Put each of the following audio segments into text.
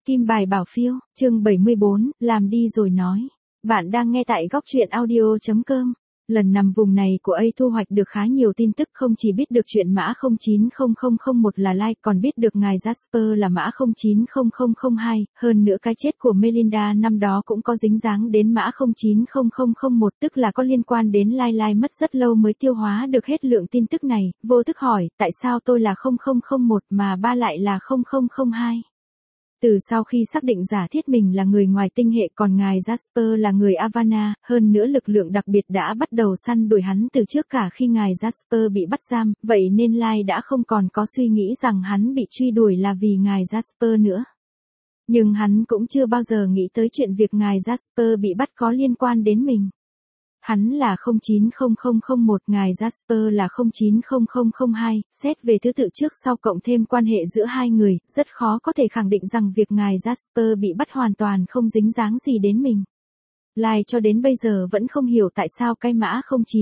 Kim bài bảo phiếu, chương 74, làm đi rồi nói. Bạn đang nghe tại góc truyện audio.com. Lần nằm vùng này của A thu hoạch được khá nhiều tin tức, không chỉ biết được chuyện mã 090001 là Lai, còn biết được ngài Jasper là mã 090002, hơn nữa cái chết của Melinda năm đó cũng có dính dáng đến mã 090001, tức là có liên quan đến Lai. Lai mất rất lâu mới tiêu hóa được hết lượng tin tức này, vô thức hỏi, tại sao tôi là 0001 mà ba lại là 0002? Từ sau khi xác định giả thiết mình là người ngoài tinh hệ còn ngài Jasper là người Avana, hơn nữa lực lượng đặc biệt đã bắt đầu săn đuổi hắn từ trước cả khi ngài Jasper bị bắt giam, vậy nên Lai đã không còn có suy nghĩ rằng hắn bị truy đuổi là vì ngài Jasper nữa. Nhưng hắn cũng chưa bao giờ nghĩ tới chuyện việc ngài Jasper bị bắt có liên quan đến mình. Hắn là 090001, ngài Jasper là 090002, xét về thứ tự trước sau cộng thêm quan hệ giữa hai người, rất khó có thể khẳng định rằng việc ngài Jasper bị bắt hoàn toàn không dính dáng gì đến mình. Lai cho đến bây giờ vẫn không hiểu tại sao cái mã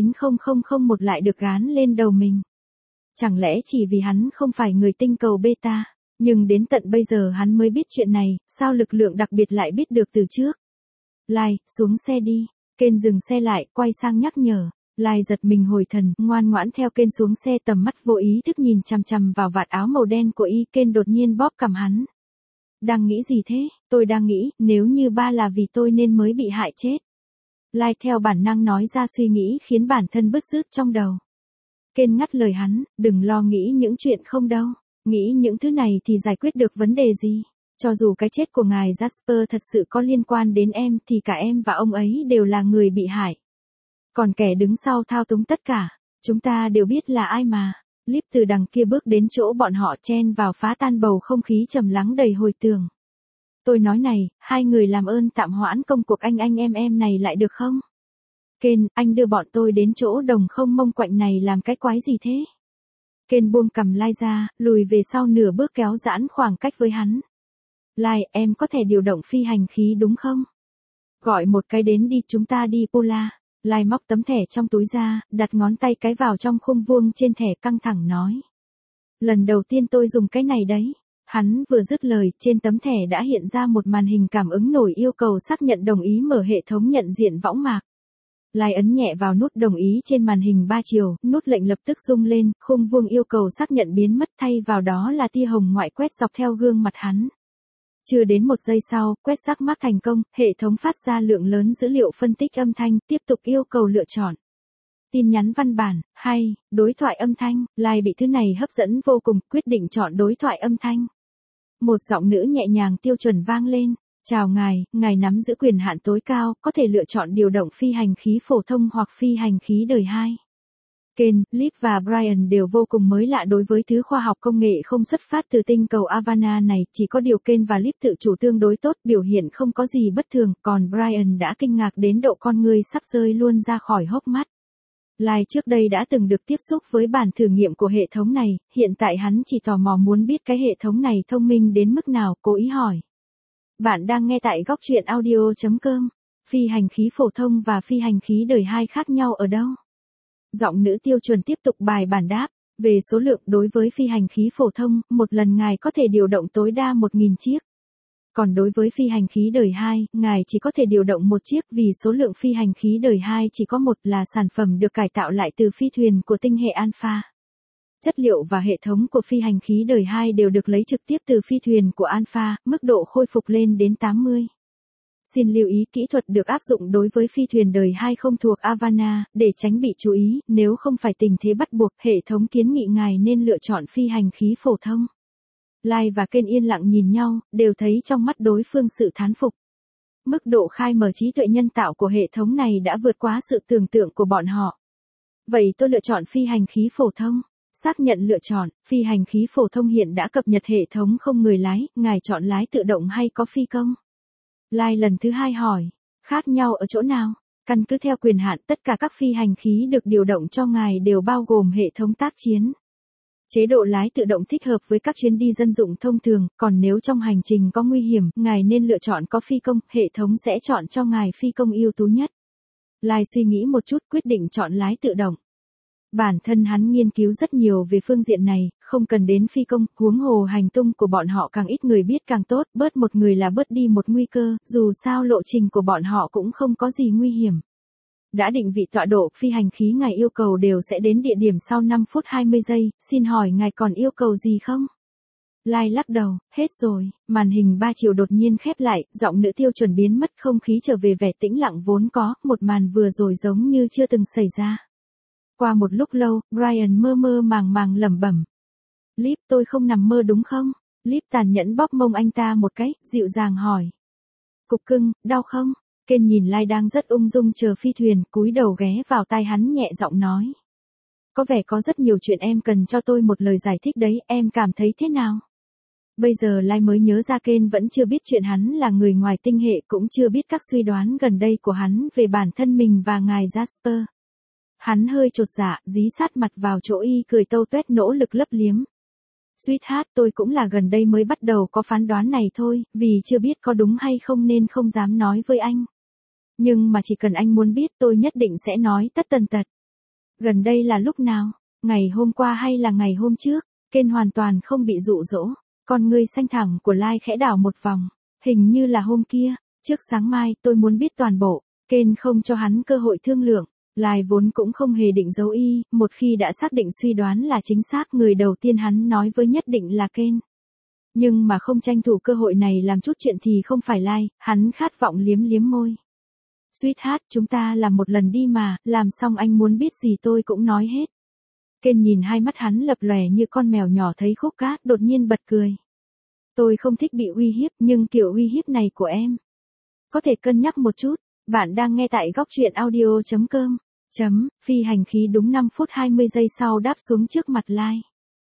090001 lại được gán lên đầu mình. Chẳng lẽ chỉ vì hắn không phải người tinh cầu beta, nhưng đến tận bây giờ hắn mới biết chuyện này, sao lực lượng đặc biệt lại biết được từ trước. Lai, xuống xe đi. Kên dừng xe lại, quay sang nhắc nhở. Lai giật mình hồi thần, ngoan ngoãn theo Kên xuống xe, tầm mắt vô ý thức nhìn chằm chằm vào vạt áo màu đen của y. Kên đột nhiên bóp cằm hắn. Đang nghĩ gì thế? Tôi đang nghĩ, nếu như ba là vì tôi nên mới bị hại chết. Lai theo bản năng nói ra suy nghĩ khiến bản thân bứt rứt trong đầu. Kên ngắt lời hắn, đừng lo nghĩ những chuyện không đâu. Nghĩ những thứ này thì giải quyết được vấn đề gì? Cho dù cái chết của ngài Jasper thật sự có liên quan đến em thì cả em và ông ấy đều là người bị hại. Còn kẻ đứng sau thao túng tất cả, chúng ta đều biết là ai mà. Líp từ đằng kia bước đến chỗ bọn họ, chen vào phá tan bầu không khí trầm lắng đầy hồi tưởng. Tôi nói này, hai người làm ơn tạm hoãn công cuộc anh em này lại được không? Ken, anh đưa bọn tôi đến chỗ đồng không mông quạnh này làm cái quái gì thế? Ken buông cằm Lai ra, lùi về sau nửa bước kéo giãn khoảng cách với hắn. Lai, em có thể điều động phi hành khí đúng không? Gọi một cái đến đi, chúng ta đi Pola. Lai móc tấm thẻ trong túi ra, đặt ngón tay cái vào trong khung vuông trên thẻ, căng thẳng nói. Lần đầu tiên tôi dùng cái này đấy. Hắn vừa dứt lời, trên tấm thẻ đã hiện ra một màn hình cảm ứng nổi yêu cầu xác nhận đồng ý mở hệ thống nhận diện võng mạc. Lai ấn nhẹ vào nút đồng ý trên màn hình 3 chiều, nút lệnh lập tức rung lên, khung vuông yêu cầu xác nhận biến mất, thay vào đó là tia hồng ngoại quét dọc theo gương mặt hắn. Chưa đến một giây sau, quét sắc mác thành công, hệ thống phát ra lượng lớn dữ liệu phân tích âm thanh, tiếp tục yêu cầu lựa chọn. Tin nhắn văn bản, hay, đối thoại âm thanh. Lai bị thứ này hấp dẫn vô cùng, quyết định chọn đối thoại âm thanh. Một giọng nữ nhẹ nhàng tiêu chuẩn vang lên. Chào ngài nắm giữ quyền hạn tối cao, có thể lựa chọn điều động phi hành khí phổ thông hoặc phi hành khí đời 2. Ken, Liv và Brian đều vô cùng mới lạ đối với thứ khoa học công nghệ không xuất phát từ tinh cầu Avana này, chỉ có điều Ken và Liv tự chủ tương đối tốt, biểu hiện không có gì bất thường, còn Brian đã kinh ngạc đến độ con người sắp rơi luôn ra khỏi hốc mắt. Lai trước đây đã từng được tiếp xúc với bản thử nghiệm của hệ thống này, hiện tại hắn chỉ tò mò muốn biết cái hệ thống này thông minh đến mức nào, cố ý hỏi. Bạn đang nghe tại góc truyện audio.com. Phi hành khí phổ thông và phi hành khí đời 2 khác nhau ở đâu? Giọng nữ tiêu chuẩn tiếp tục bài bản đáp. Về số lượng, đối với phi hành khí phổ thông, một lần ngài có thể điều động tối đa 1.000 chiếc. Còn đối với phi hành khí đời 2, ngài chỉ có thể điều động một chiếc vì số lượng phi hành khí đời 2 chỉ có một, là sản phẩm được cải tạo lại từ phi thuyền của tinh hệ Alpha. Chất liệu và hệ thống của phi hành khí đời 2 đều được lấy trực tiếp từ phi thuyền của Alpha, mức độ khôi phục lên đến 80. Xin lưu ý, kỹ thuật được áp dụng đối với phi thuyền đời 2 không thuộc Avana, để tránh bị chú ý, nếu không phải tình thế bắt buộc, hệ thống kiến nghị ngài nên lựa chọn phi hành khí phổ thông. Lai và Ken yên lặng nhìn nhau, đều thấy trong mắt đối phương sự thán phục. Mức độ khai mở trí tuệ nhân tạo của hệ thống này đã vượt quá sự tưởng tượng của bọn họ. Vậy tôi lựa chọn phi hành khí phổ thông. Xác nhận lựa chọn, phi hành khí phổ thông hiện đã cập nhật hệ thống không người lái, ngài chọn lái tự động hay có phi công? Lai lần thứ 2 hỏi, khác nhau ở chỗ nào? Căn cứ theo quyền hạn, tất cả các phi hành khí được điều động cho ngài đều bao gồm hệ thống tác chiến. Chế độ lái tự động thích hợp với các chuyến đi dân dụng thông thường, còn nếu trong hành trình có nguy hiểm, ngài nên lựa chọn có phi công, hệ thống sẽ chọn cho ngài phi công ưu tú nhất. Lai suy nghĩ một chút, quyết định chọn lái tự động. Bản thân hắn nghiên cứu rất nhiều về phương diện này, không cần đến phi công, huống hồ hành tung của bọn họ càng ít người biết càng tốt, bớt một người là bớt đi một nguy cơ, dù sao lộ trình của bọn họ cũng không có gì nguy hiểm. Đã định vị tọa độ phi hành khí ngài yêu cầu đều sẽ đến địa điểm sau 5 phút 20 giây, xin hỏi ngài còn yêu cầu gì không? Lai lắc đầu, hết rồi, màn hình 3 chiều đột nhiên khép lại, giọng nữ tiêu chuẩn biến mất, không khí trở về vẻ tĩnh lặng vốn có, một màn vừa rồi giống như chưa từng xảy ra. Qua một lúc lâu, Brian mơ mơ màng màng lẩm bẩm. Líp, tôi không nằm mơ đúng không? Líp tàn nhẫn bóp mông anh ta một cái, dịu dàng hỏi. Cục cưng, đau không? Ken nhìn Lai đang rất ung dung chờ phi thuyền, cúi đầu ghé vào tai hắn nhẹ giọng nói. Có vẻ có rất nhiều chuyện em cần cho tôi một lời giải thích đấy, em cảm thấy thế nào? Bây giờ Lai mới nhớ ra Ken vẫn chưa biết chuyện hắn là người ngoài tinh hệ, cũng chưa biết các suy đoán gần đây của hắn về bản thân mình và ngài Jasper. Hắn hơi chột dạ, dí sát mặt vào chỗ y cười tâu tuét nỗ lực lấp liếm. Sweetheart, tôi cũng là gần đây mới bắt đầu có phán đoán này thôi, vì chưa biết có đúng hay không nên không dám nói với anh. Nhưng mà chỉ cần anh muốn biết tôi nhất định sẽ nói tất tần tật. Gần đây là lúc nào? Ngày hôm qua hay là ngày hôm trước? Ken hoàn toàn không bị dụ dỗ. Con ngươi xanh thẳm của Lai khẽ đảo một vòng. Hình như là hôm kia. Trước sáng mai tôi muốn biết toàn bộ. Ken không cho hắn cơ hội thương lượng. Lai vốn cũng không hề định giấu y, một khi đã xác định suy đoán là chính xác, người đầu tiên hắn nói với nhất định là Ken. Nhưng mà không tranh thủ cơ hội này làm chút chuyện thì không phải Lai, hắn khát vọng liếm liếm môi. Sweetheart, chúng ta làm một lần đi mà, làm xong anh muốn biết gì tôi cũng nói hết. Ken nhìn hai mắt hắn lập lòe như con mèo nhỏ thấy khúc cá, đột nhiên bật cười. Tôi không thích bị uy hiếp, nhưng kiểu uy hiếp này của em có thể cân nhắc một chút. Bạn đang nghe tại góc truyện audio.com. Phi hành khí đúng 5 phút 20 giây sau đáp xuống trước mặt Lai.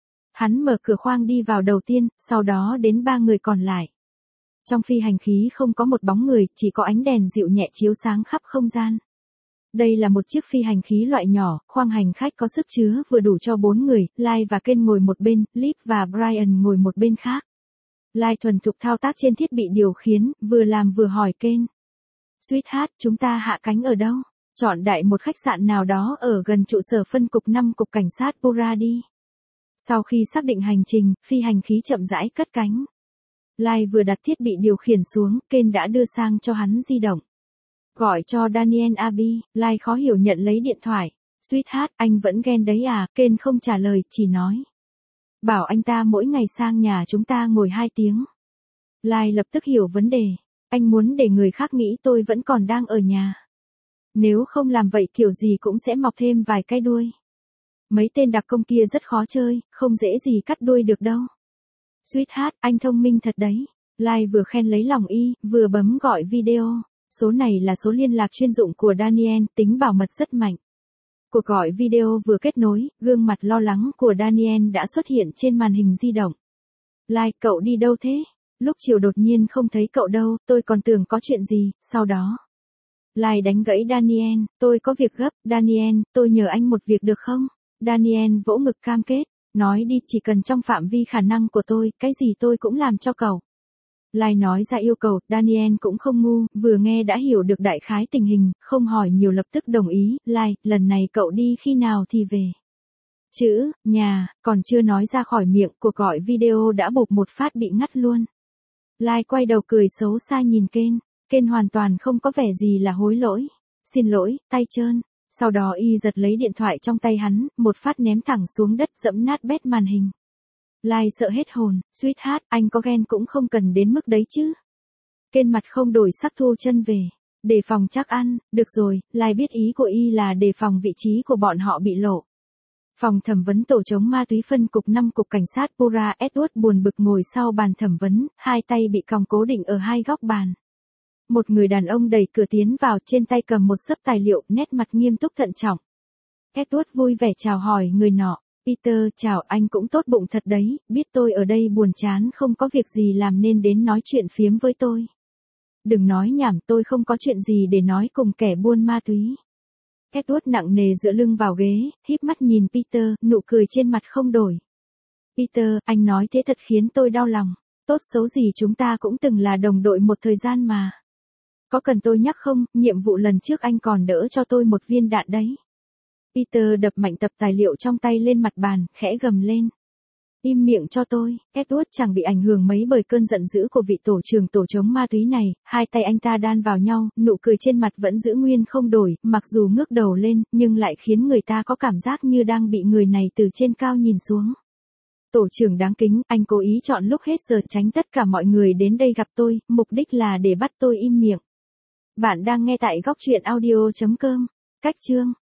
Hắn mở cửa khoang đi vào đầu tiên, sau đó đến 3 người còn lại. Trong phi hành khí không có một bóng người, chỉ có ánh đèn dịu nhẹ chiếu sáng khắp không gian. Đây là một chiếc phi hành khí loại nhỏ, khoang hành khách có sức chứa vừa đủ cho 4 người, Lai và Ken ngồi một bên, Liv và Brian ngồi một bên khác. Lai thuần thục thao tác trên thiết bị điều khiển, vừa làm vừa hỏi Ken. Sweetheart, chúng ta hạ cánh ở đâu? Chọn đại một khách sạn nào đó ở gần trụ sở phân cục 5 cục cảnh sát Pura đi. Sau khi xác định hành trình, phi hành khí chậm rãi cất cánh. Lai vừa đặt thiết bị điều khiển xuống, Ken đã đưa sang cho hắn di động. Gọi cho Daniel Abi, Lai khó hiểu nhận lấy điện thoại. Sweetheart, anh vẫn ghen đấy à? Ken không trả lời, chỉ nói. Bảo anh ta mỗi ngày sang nhà chúng ta ngồi 2 tiếng. Lai lập tức hiểu vấn đề. Anh muốn để người khác nghĩ tôi vẫn còn đang ở nhà. Nếu không làm vậy kiểu gì cũng sẽ mọc thêm vài cái đuôi. Mấy tên đặc công kia rất khó chơi, không dễ gì cắt đuôi được đâu. Sweetheart, anh thông minh thật đấy. Lai vừa khen lấy lòng y, vừa bấm gọi video. Số này là số liên lạc chuyên dụng của Daniel, tính bảo mật rất mạnh. Cuộc gọi video vừa kết nối, gương mặt lo lắng của Daniel đã xuất hiện trên màn hình di động. Lai, cậu đi đâu thế? Lúc chiều đột nhiên không thấy cậu đâu, tôi còn tưởng có chuyện gì, sau đó. Lai đánh gãy Daniel, tôi có việc gấp, Daniel, tôi nhờ anh một việc được không? Daniel vỗ ngực cam kết, nói đi, chỉ cần trong phạm vi khả năng của tôi, cái gì tôi cũng làm cho cậu. Lai nói ra yêu cầu, Daniel cũng không ngu, vừa nghe đã hiểu được đại khái tình hình, không hỏi nhiều lập tức đồng ý. Lai, lần này cậu đi khi nào thì về? Chữ, nhà, còn chưa nói ra khỏi miệng, cuộc gọi video đã bụp một phát bị ngắt luôn. Lai quay đầu cười xấu xa nhìn Ken. Ken hoàn toàn không có vẻ gì là hối lỗi. Xin lỗi, tay trơn. Sau đó y giật lấy điện thoại trong tay hắn, một phát ném thẳng xuống đất dẫm nát bét màn hình. Lai sợ hết hồn, Sweetheart, anh có ghen cũng không cần đến mức đấy chứ. Ken mặt không đổi sắc thu chân về. Đề phòng chắc ăn, được rồi, Lai biết ý của y là đề phòng vị trí của bọn họ bị lộ. Phòng thẩm vấn tổ chống ma túy phân cục 5 cục cảnh sát Pura, Edward buồn bực ngồi sau bàn thẩm vấn, hai tay bị còng cố định ở hai góc bàn. Một người đàn ông đẩy cửa tiến vào, trên tay cầm một xấp tài liệu, nét mặt nghiêm túc thận trọng. Edward vui vẻ chào hỏi người nọ. Peter, chào, anh cũng tốt bụng thật đấy, biết tôi ở đây buồn chán không có việc gì làm nên đến nói chuyện phiếm với tôi. Đừng nói nhảm, tôi không có chuyện gì để nói cùng kẻ buôn ma túy. Edward nặng nề dựa lưng vào ghế, híp mắt nhìn Peter, nụ cười trên mặt không đổi. Peter, anh nói thế thật khiến tôi đau lòng. Tốt xấu gì chúng ta cũng từng là đồng đội một thời gian mà. Có cần tôi nhắc không, nhiệm vụ lần trước anh còn đỡ cho tôi một viên đạn đấy. Peter đập mạnh tập tài liệu trong tay lên mặt bàn, khẽ gầm lên. Im miệng cho tôi. Edward chẳng bị ảnh hưởng mấy bởi cơn giận dữ của vị tổ trưởng tổ chống ma túy này, hai tay anh ta đan vào nhau, nụ cười trên mặt vẫn giữ nguyên không đổi, mặc dù ngước đầu lên, nhưng lại khiến người ta có cảm giác như đang bị người này từ trên cao nhìn xuống. Tổ trưởng đáng kính, anh cố ý chọn lúc hết giờ tránh tất cả mọi người đến đây gặp tôi, mục đích là để bắt tôi im miệng. Bạn đang nghe tại góc truyện audio.com. Cách chương